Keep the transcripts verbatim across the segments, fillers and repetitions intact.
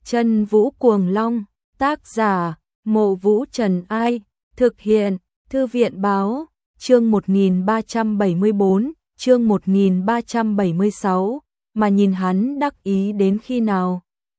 Chân Vũ Cuồng Long, tác giả, Mộ Vũ Trần Ai, thực hiện, Thư viện Báo, chương một nghìn ba trăm bảy mươi tư, chương một nghìn ba trăm bảy mươi sáu, mà nhìn hắn đắc ý đến khi nào.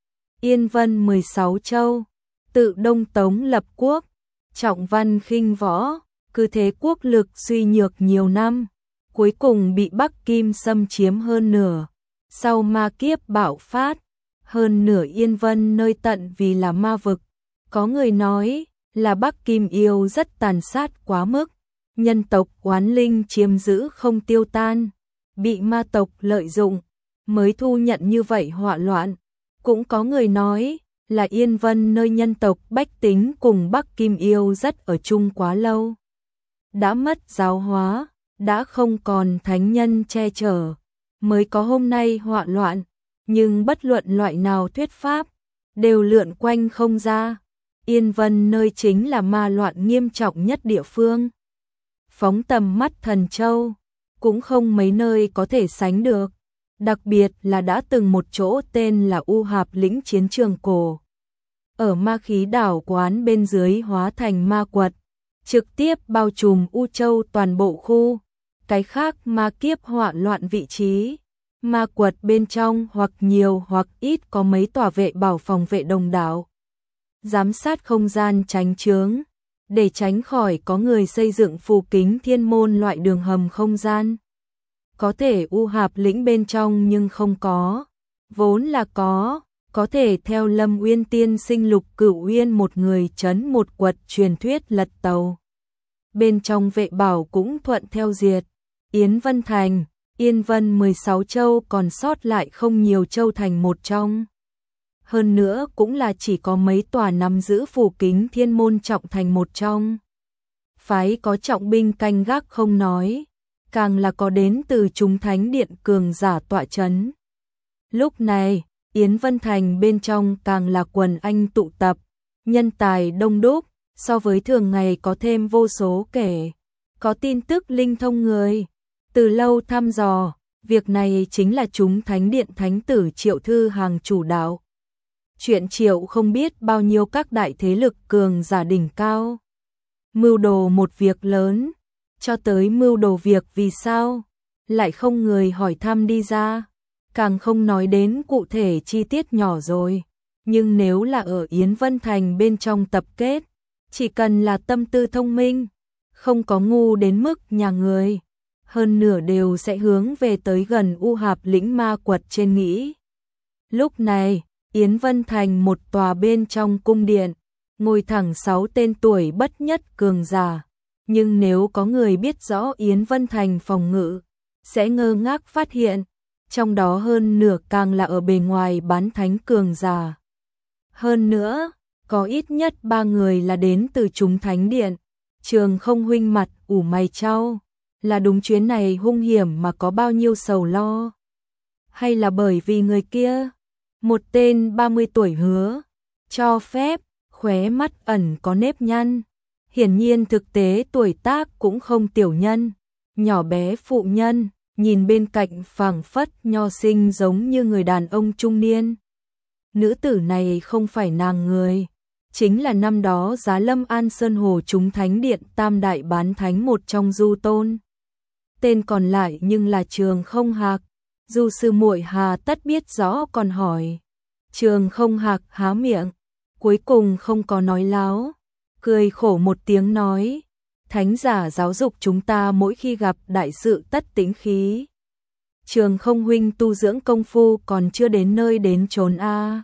Yên Vân mười sáu châu, tự Đông Tống lập quốc, trọng văn khinh võ, cứ thế quốc lực suy nhược nhiều năm, cuối cùng bị Bắc Kim xâm chiếm hơn nửa. Sau ma kiếp bạo phát, hơn nửa Yên Vân nơi tận vì là ma vực. Có người nói là Bắc Kim yêu rất tàn sát quá mức, nhân tộc oán linh chiếm giữ không tiêu tan, bị ma tộc lợi dụng, mới thu nhận như vậy họa loạn. Cũng có người nói là Yên Vân nơi nhân tộc bách tính cùng Bắc Kim yêu rất ở chung quá lâu. Đã mất giáo hóa, đã không còn thánh nhân che chở, mới có hôm nay họa loạn, nhưng bất luận loại nào thuyết pháp, đều lượn quanh không ra. Yên Vân nơi chính là ma loạn nghiêm trọng nhất địa phương. Phóng tầm mắt Thần Châu, cũng không mấy nơi có thể sánh được, đặc biệt là đã từng một chỗ tên là U Hạp lĩnh chiến trường cổ. Ở ma khí đảo quán bên dưới hóa thành ma quật, trực tiếp bao trùm U Châu toàn bộ khu. Cái khác ma kiếp họa loạn vị trí, ma quật bên trong hoặc nhiều hoặc ít có mấy tòa vệ bảo phòng vệ đồng đảo, giám sát không gian tránh chướng, để tránh khỏi có người xây dựng phù kính thiên môn loại đường hầm không gian. Có thể U Hạp lĩnh bên trong nhưng không có, vốn là có, có thể theo Lâm Uyên tiên sinh Lục Cửu Uyên một người trấn một quật truyền thuyết lật tàu. Bên trong vệ bảo cũng thuận theo diệt. Yến Vân Thành, Yên Vân mười sáu châu còn sót lại không nhiều châu thành một trong. Hơn nữa cũng là chỉ có mấy tòa nắm giữ phù kính thiên môn trọng thành một trong. Phái có trọng binh canh gác không nói, càng là có đến từ chúng thánh điện cường giả tọa chấn. Lúc này, Yến Vân Thành bên trong càng là quần anh tụ tập, nhân tài đông đúc, so với thường ngày có thêm vô số kể. Có tin tức linh thông người từ lâu thăm dò, việc này chính là chúng thánh điện thánh tử Triệu Thư Hàng chủ đạo. Chuyện Triệu không biết bao nhiêu các đại thế lực cường giả đỉnh cao. Mưu đồ một việc lớn, cho tới mưu đồ việc vì sao, lại không người hỏi thăm đi ra, càng không nói đến cụ thể chi tiết nhỏ rồi. Nhưng nếu là ở Yến Vân Thành bên trong tập kết, chỉ cần là tâm tư thông minh, không có ngu đến mức nhà người, hơn nửa đều sẽ hướng về tới gần U Hạp lĩnh ma quật trên nghĩ. Lúc này, Yến Vân Thành một tòa bên trong cung điện, ngồi thẳng sáu tên tuổi bất nhất cường giả. Nhưng nếu có người biết rõ Yến Vân Thành phòng ngự, sẽ ngơ ngác phát hiện, trong đó hơn nửa càng là ở bề ngoài bán thánh cường giả. Hơn nữa, có ít nhất ba người là đến từ chúng thánh điện. Trường Không huynh mặt ủ mày chau, là đúng chuyến này hung hiểm mà có bao nhiêu sầu lo? Hay là bởi vì người kia, một tên ba mươi tuổi hứa, cho phép, khóe mắt ẩn có nếp nhăn, hiển nhiên thực tế tuổi tác cũng không tiểu nhân, nhỏ bé phụ nhân, nhìn bên cạnh phảng phất nho sinh giống như người đàn ông trung niên. Nữ tử này không phải nàng người, chính là năm đó Giá Lâm An Sơn Hồ chúng thánh điện tam đại bán thánh một trong Du Tôn. Tên còn lại nhưng là Trường Không Hạc. Du sư muội hà tất biết rõ còn hỏi. Trường Không Hạc há miệng, cuối cùng không có nói láo, cười khổ một tiếng nói, thánh giả giáo dục chúng ta mỗi khi gặp đại sự tất tĩnh khí. Trường Không huynh tu dưỡng công phu còn chưa đến nơi đến chốn a.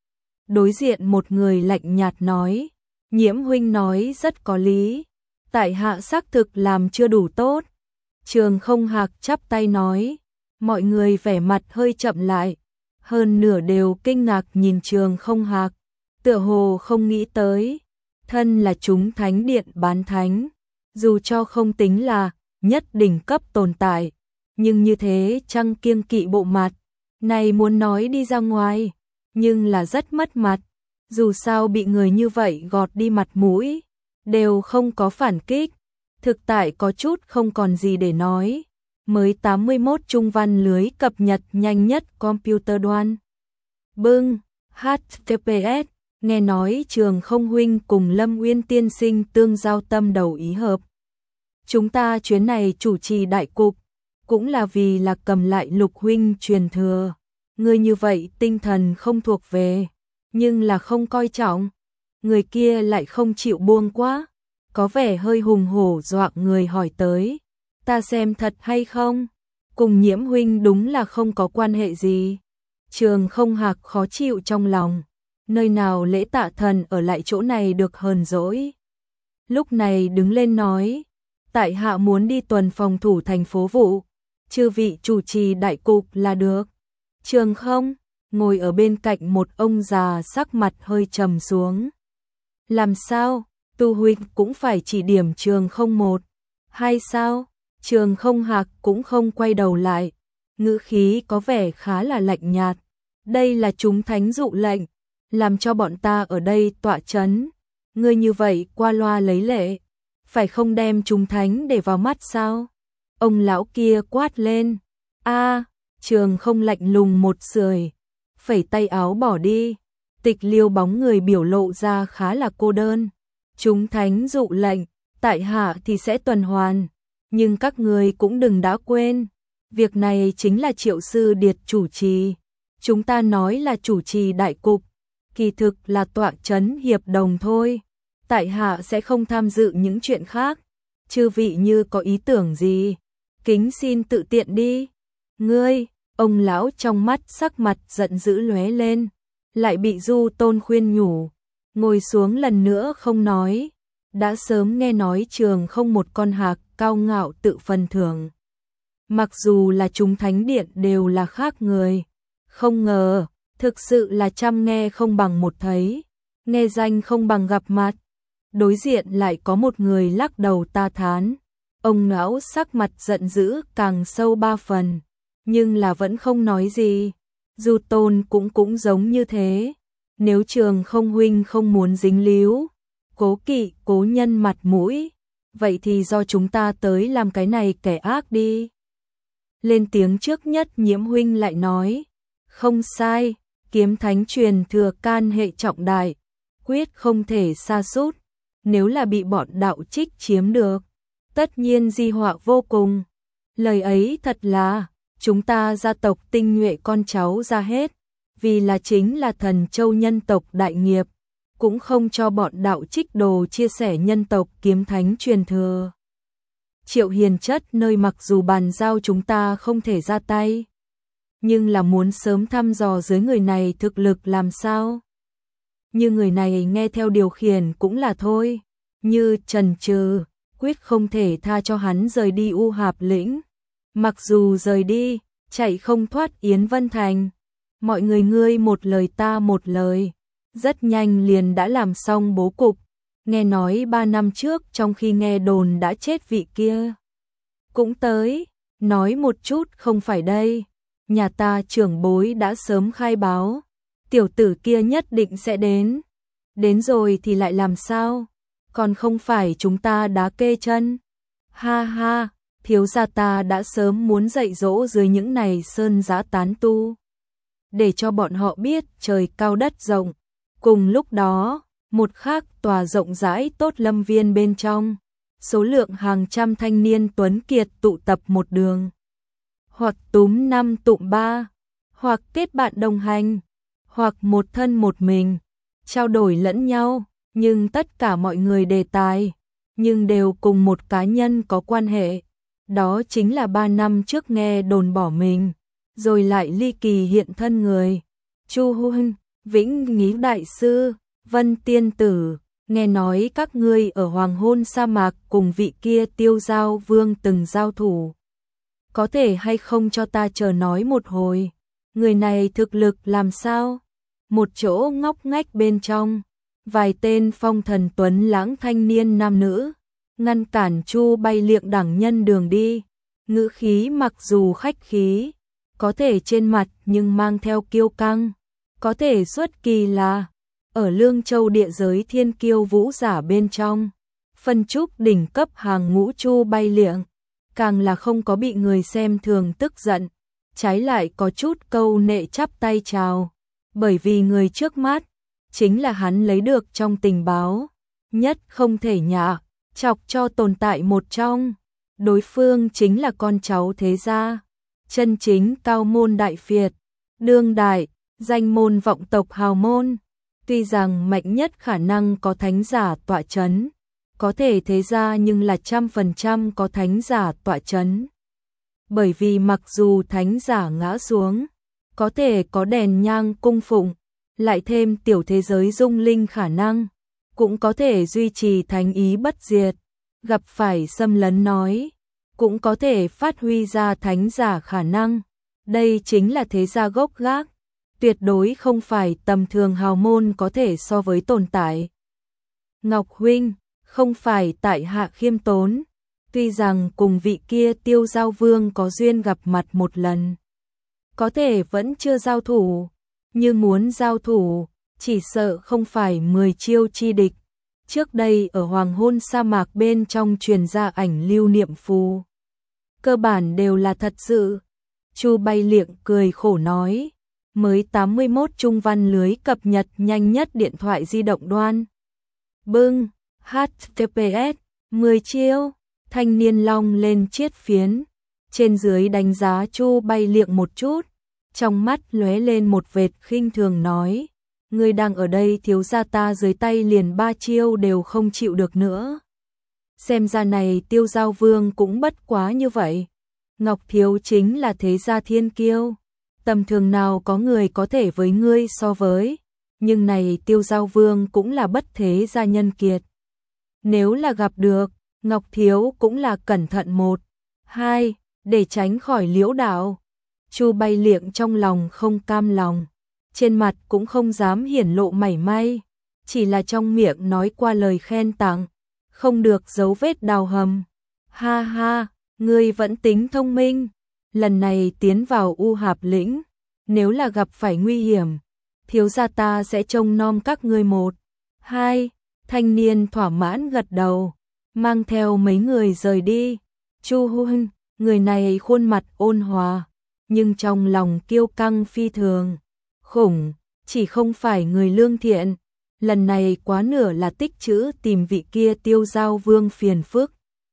Đối diện một người lạnh nhạt nói, Nhiễm huynh nói rất có lý, tại hạ xác thực làm chưa đủ tốt. Trường Không Hạc chắp tay nói, mọi người vẻ mặt hơi chậm lại, hơn nửa đều kinh ngạc nhìn Trường Không Hạc, tựa hồ không nghĩ tới, thân là chúng thánh điện bán thánh, dù cho không tính là nhất đỉnh cấp tồn tại, nhưng như thế chăng kiêng kỵ bộ mặt, này muốn nói đi ra ngoài, nhưng là rất mất mặt, dù sao bị người như vậy gọt đi mặt mũi, đều không có phản kích, thực tại có chút không còn gì để nói. Mới tám mươi mốt trung văn lưới cập nhật nhanh nhất computer đoan. Bưng, hát tê pê ét Nghe nói Trường Không huynh cùng Lâm Uyên tiên sinh tương giao tâm đầu ý hợp. Chúng ta chuyến này chủ trì đại cục, cũng là vì là cầm lại Lục huynh truyền thừa. Người như vậy tinh thần không thuộc về, nhưng là không coi trọng. Người kia lại không chịu buông quá, có vẻ hơi hùng hổ dọa người hỏi tới. Ta xem thật hay không? Cùng Nhiễm huynh đúng là không có quan hệ gì. Trường Không Hạc khó chịu trong lòng. Nơi nào Lễ Tạ Thần ở lại chỗ này được hờn dỗi. Lúc này đứng lên nói, tại hạ muốn đi tuần phòng thủ thành phố vụ, chư vị chủ trì đại cục là được. Trường Không ngồi ở bên cạnh một ông già sắc mặt hơi trầm xuống. Làm sao? Tu huynh cũng phải chỉ điểm Trường Không một, hay sao? Trường Không Hạc cũng không quay đầu lại, ngữ khí có vẻ khá là lạnh nhạt. Đây là chúng thánh dụ lệnh, làm cho bọn ta ở đây tọa chấn. Ngươi như vậy qua loa lấy lệ, phải không đem chúng thánh để vào mắt sao? Ông lão kia quát lên. A, Trường Không lạnh lùng một sưởi, phẩy tay áo bỏ đi. Tịch Liêu bóng người biểu lộ ra khá là cô đơn. Chúng thánh dụ lệnh, tại hạ thì sẽ tuần hoàn, nhưng các người cũng đừng đã quên, việc này chính là Triệu sư điệt chủ trì. Chúng ta nói là chủ trì đại cục, kỳ thực là tọa chấn hiệp đồng thôi. Tại hạ sẽ không tham dự những chuyện khác. Chư vị như có ý tưởng gì, kính xin tự tiện đi. Ngươi, ông lão trong mắt sắc mặt giận dữ lóe lên, lại bị Du Tôn khuyên nhủ, ngồi xuống lần nữa không nói. Đã sớm nghe nói Trường Không một con hạc cao ngạo tự phần thưởng. Mặc dù là chúng thánh điện đều là khác người, không ngờ, thực sự là trăm nghe không bằng một thấy, nghe danh không bằng gặp mặt. Đối diện lại có một người lắc đầu ta thán. Ông lão sắc mặt giận dữ càng sâu ba phần, nhưng là vẫn không nói gì. Du Tôn cũng cũng giống như thế. Nếu Trường Không huynh không muốn dính líu, cố kỵ cố nhân mặt mũi, vậy thì do chúng ta tới làm cái này kẻ ác đi. Lên tiếng trước nhất Nhiễm huynh lại nói, không sai, kiếm thánh truyền thừa can hệ trọng đại, quyết không thể sa sút. Nếu là bị bọn đạo trích chiếm được, tất nhiên di họa vô cùng. Lời ấy thật là, chúng ta gia tộc tinh nhuệ con cháu ra hết, vì là chính là thần châu nhân tộc đại nghiệp, cũng không cho bọn đạo trích đồ chia sẻ nhân tộc kiếm thánh truyền thừa. Triệu hiền chất nơi mặc dù bàn giao chúng ta không thể ra tay, nhưng là muốn sớm thăm dò dưới người này thực lực làm sao. Như người này nghe theo điều khiển cũng là thôi, như trần trừ, quyết không thể tha cho hắn rời đi U Hạp lĩnh. Mặc dù rời đi, chạy không thoát Yến Vân Thành. Mọi người ngươi một lời ta một lời, rất nhanh liền đã làm xong bố cục. Nghe nói ba năm trước trong khi nghe đồn đã chết vị kia cũng tới, nói một chút không phải đây. Nhà ta trưởng bối đã sớm khai báo, tiểu tử kia nhất định sẽ đến. Đến rồi thì lại làm sao? Còn không phải chúng ta đá kê chân. Ha ha, thiếu gia ta đã sớm muốn dạy dỗ dưới những này sơn giã tán tu, để cho bọn họ biết trời cao đất rộng. Cùng lúc đó, một khác tòa rộng rãi tốt lâm viên bên trong, số lượng hàng trăm thanh niên tuấn kiệt tụ tập một đường. Hoặc túm năm tụm ba, hoặc kết bạn đồng hành, hoặc một thân một mình, trao đổi lẫn nhau, nhưng tất cả mọi người đề tài, nhưng đều cùng một cá nhân có quan hệ. Đó chính là ba năm trước nghe đồn bỏ mình, rồi lại ly kỳ hiện thân người. Chu Huynh, Vĩnh Nghĩ Đại Sư, Vân Tiên Tử, nghe nói các ngươi ở Hoàng Hôn sa mạc cùng vị kia Tiêu Giao Vương từng giao thủ. Có thể hay không cho ta chờ nói một hồi, người này thực lực làm sao? Một chỗ ngóc ngách bên trong, vài tên phong thần tuấn lãng thanh niên nam nữ, ngăn cản Chu Bay Liệng đẳng nhân đường đi. Ngữ khí mặc dù khách khí, có thể trên mặt nhưng mang theo kiêu căng, có thể xuất kỳ là ở Lương Châu địa giới thiên kiêu vũ giả bên trong, phân trúc đỉnh cấp hàng ngũ Chu Bay Liệng, càng là không có bị người xem thường tức giận, trái lại có chút câu nệ chắp tay chào. Bởi vì người trước mắt chính là hắn lấy được trong tình báo, nhất không thể nhạ, chọc cho tồn tại một trong. Đối phương chính là con cháu thế gia, chân chính cao môn đại phiệt, đương đại, danh môn vọng tộc hào môn. Tuy rằng mạnh nhất khả năng có thánh giả tọa chấn, có thể thế gia nhưng là trăm phần trăm có thánh giả tọa chấn. Bởi vì mặc dù thánh giả ngã xuống, có thể có đèn nhang cung phụng, lại thêm tiểu thế giới dung linh khả năng, cũng có thể duy trì thánh ý bất diệt, gặp phải xâm lấn nói, cũng có thể phát huy ra thánh giả khả năng. Đây chính là thế gia gốc gác, tuyệt đối không phải tầm thường hào môn có thể so với tồn tại. Ngọc huynh, không phải tại hạ khiêm tốn, tuy rằng cùng vị kia Tiêu Giao Vương có duyên gặp mặt một lần, có thể vẫn chưa giao thủ, nhưng muốn giao thủ, chỉ sợ không phải mười chiêu chi địch. Trước đây ở hoàng hôn sa mạc bên trong truyền ra ảnh lưu niệm phù, cơ bản đều là thật sự. Chu Bay Liệng cười khổ nói, mới tám mươi mốt trung văn lưới cập nhật nhanh nhất điện thoại di động đoan. Bưng, hát tê pê ét, mười chiêu, thanh niên long lên chiết phiến, trên dưới đánh giá Chu Bay Liệng một chút, trong mắt lóe lên một vệt khinh thường nói, ngươi đang ở đây thiếu gia ta dưới tay liền ba chiêu đều không chịu được nữa. Xem ra này Tiêu Giao Vương cũng bất quá như vậy. Ngọc thiếu chính là thế gia thiên kiêu, tầm thường nào có người có thể với ngươi so với, nhưng này Tiêu Giao Vương cũng là bất thế gia nhân kiệt. Nếu là gặp được, Ngọc thiếu cũng là cẩn thận một, hai, để tránh khỏi liễu đạo. Chu Bay Liệng trong lòng không cam lòng, trên mặt cũng không dám hiển lộ mảy may, chỉ là trong miệng nói qua lời khen tặng, không được giấu vết đào hầm. Ha ha, ngươi vẫn tính thông minh, lần này tiến vào U Hạp lĩnh, nếu là gặp phải nguy hiểm, thiếu gia ta sẽ trông nom các ngươi một. Hai, thanh niên thỏa mãn gật đầu, mang theo mấy người rời đi. Chu huynh, người này khuôn mặt ôn hòa, nhưng trong lòng kiêu căng phi thường. Khủng, chỉ không phải người lương thiện, lần này quá nửa là tích trữ tìm vị kia Tiêu Giao Vương phiền phức.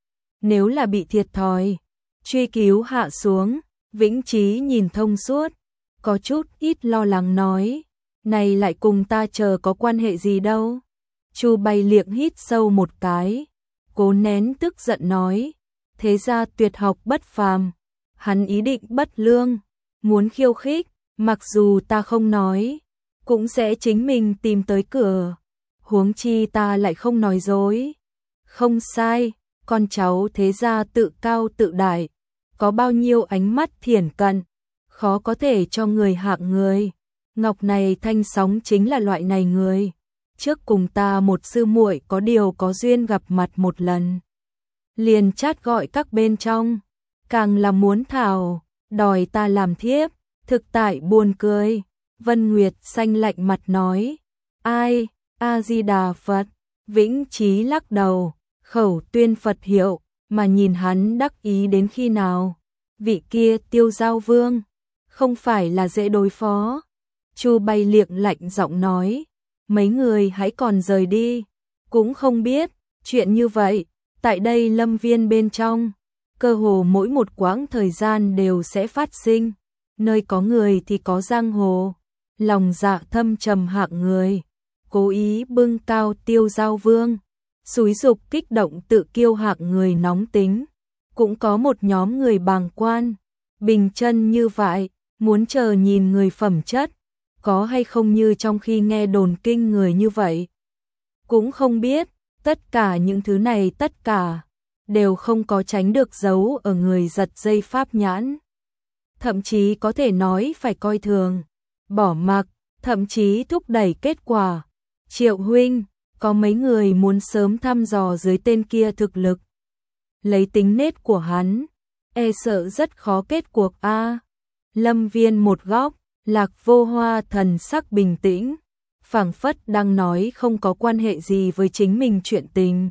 Nếu là bị thiệt thòi, truy cứu hạ xuống, Vĩnh Chí nhìn thông suốt, có chút ít lo lắng nói, này lại cùng ta chờ có quan hệ gì đâu. Chu Bay Liệng hít sâu một cái, cố nén tức giận nói, thế ra tuyệt học bất phàm, hắn ý định bất lương, muốn khiêu khích, mặc dù ta không nói, cũng sẽ chính mình tìm tới cửa, huống chi ta lại không nói dối. Không sai, con cháu thế gia tự cao tự đại, có bao nhiêu ánh mắt thiển cận, khó có thể cho người hạng người. Ngọc này Thanh Sóng chính là loại này người, trước cùng ta một sư muội có điều có duyên gặp mặt một lần, liền chát gọi các bên trong, càng là muốn thảo, đòi ta làm thiếp, thực tại buồn cười. Vân Nguyệt xanh lạnh mặt nói, ai, A-di-đà Phật. Vĩnh Chí lắc đầu, khẩu tuyên Phật hiệu, mà nhìn hắn đắc ý đến khi nào. Vị kia Tiêu Giao Vương, không phải là dễ đối phó. Chu Bay Liệng lạnh giọng nói, mấy người hãy còn rời đi, cũng không biết, chuyện như vậy, tại đây lâm viên bên trong, cơ hồ mỗi một quãng thời gian đều sẽ phát sinh, nơi có người thì có giang hồ, lòng dạ thâm trầm hạng người, cố ý bưng cao Tiêu Giao Vương, xúi dục kích động tự kiêu hạng người nóng tính, cũng có một nhóm người bàng quan, bình chân như vậy, muốn chờ nhìn người phẩm chất, có hay không như trong khi nghe đồn kinh người như vậy. Cũng không biết, tất cả những thứ này tất cả, đều không có tránh được giấu ở người giật dây pháp nhãn. Thậm chí có thể nói phải coi thường, bỏ mặc, thậm chí thúc đẩy kết quả. Triệu huynh, có mấy người muốn sớm thăm dò dưới tên kia thực lực. Lấy tính nết của hắn, e sợ rất khó kết cuộc a. Lâm viên một góc, Lạc Vô Hoa thần sắc bình tĩnh, phảng phất đang nói không có quan hệ gì với chính mình chuyện tình.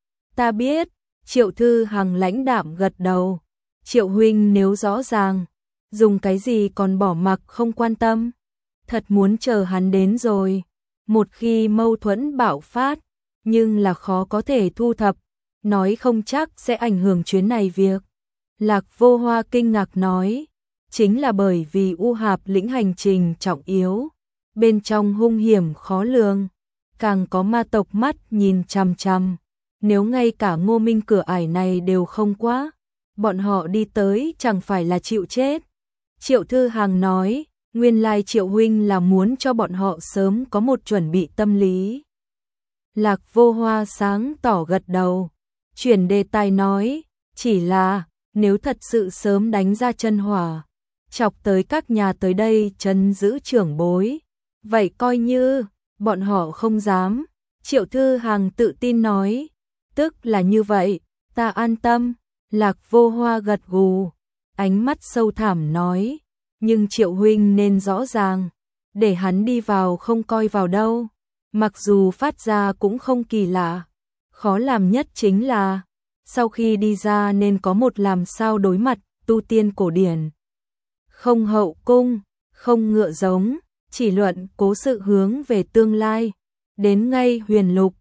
Ta biết, Triệu Thư Hằng lãnh đạm gật đầu. Triệu huynh nếu rõ ràng, dùng cái gì còn bỏ mặc không quan tâm. thật muốn chờ hắn đến rồi. Một khi mâu thuẫn bạo phát, nhưng là khó có thể thu thập, nói không chắc sẽ ảnh hưởng chuyến này việc. Lạc Vô Hoa kinh ngạc nói, chính là bởi vì U Hạp lĩnh hành trình trọng yếu, bên trong hung hiểm khó lường, càng có ma tộc mắt nhìn chằm chằm. Nếu ngay cả Ngô Minh cửa ải này đều không qua, bọn họ đi tới chẳng phải là chịu chết. Triệu Thư Hằng nói, nguyên lai Triệu huynh là muốn cho bọn họ sớm có một chuẩn bị tâm lý. Lạc Vô Hoa sáng tỏ gật đầu, chuyển đề tài nói, chỉ là nếu thật sự sớm đánh ra chân hỏa, chọc tới các nhà tới đây trấn giữ trưởng bối, vậy coi như bọn họ không dám. Triệu Thư Hằng tự tin nói, tức là như vậy, ta an tâm. Lạc Vô Hoa gật gù, ánh mắt sâu thẳm nói, nhưng Triệu huynh nên rõ ràng, để hắn đi vào không coi vào đâu, mặc dù phát ra cũng không kỳ lạ, khó làm nhất chính là sau khi đi ra nên có một làm sao đối mặt tu tiên cổ điển, không hậu cung, không ngựa giống, chỉ luận cố sự hướng về tương lai, đến ngay huyền lục,